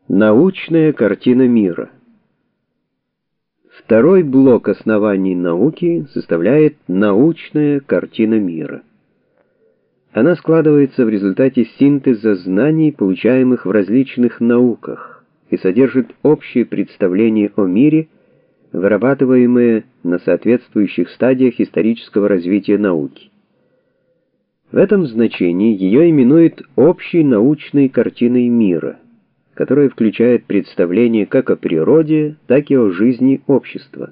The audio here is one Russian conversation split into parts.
Научная картина мира. Второй блок оснований науки составляет научная картина мира. Она складывается в результате синтеза знаний, получаемых в различных науках, и содержит общее представление о мире, вырабатываемое на соответствующих стадиях исторического развития науки. В этом значении ее именуют общей научной картиной мира, которая включает представление как о природе, так и о жизни общества.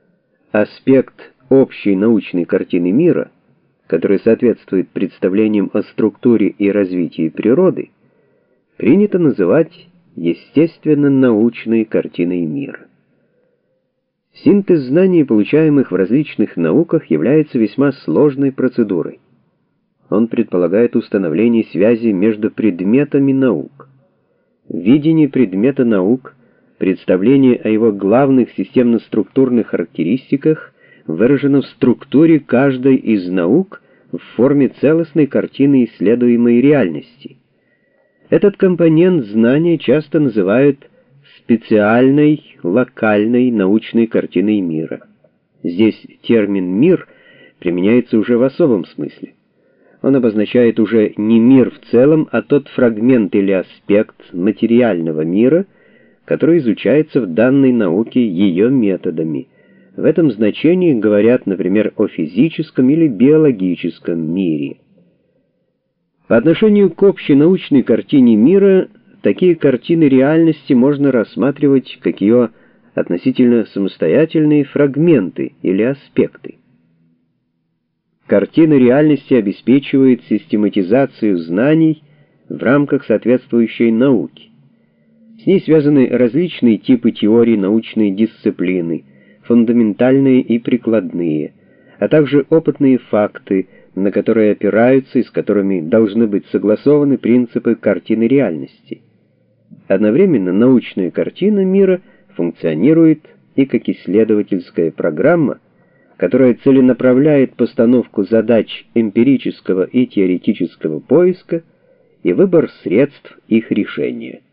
Аспект общей научной картины мира, который соответствует представлениям о структуре и развитии природы, принято называть естественно-научной картиной мира. Синтез знаний, получаемых в различных науках, является весьма сложной процедурой. Он предполагает установление связи между предметами наук. Видение предмета наук, представление о его главных системно-структурных характеристиках выражено в структуре каждой из наук в форме целостной картины исследуемой реальности. Этот компонент знания часто называют специальной, локальной научной картиной мира. Здесь термин «мир» применяется уже в особом смысле. Он обозначает уже не мир в целом, а тот фрагмент или аспект материального мира, который изучается в данной науке ее методами. В этом значении говорят, например, о физическом или биологическом мире. По отношению к общей научной картине мира, такие картины реальности можно рассматривать как ее относительно самостоятельные фрагменты или аспекты. Картина реальности обеспечивает систематизацию знаний в рамках соответствующей науки. С ней связаны различные типы теорий научной дисциплины, фундаментальные и прикладные, а также опытные факты, на которые опираются и с которыми должны быть согласованы принципы картины реальности. Одновременно научная картина мира функционирует и как исследовательская программа, которая целенаправляет постановку задач эмпирического и теоретического поиска и выбор средств их решения.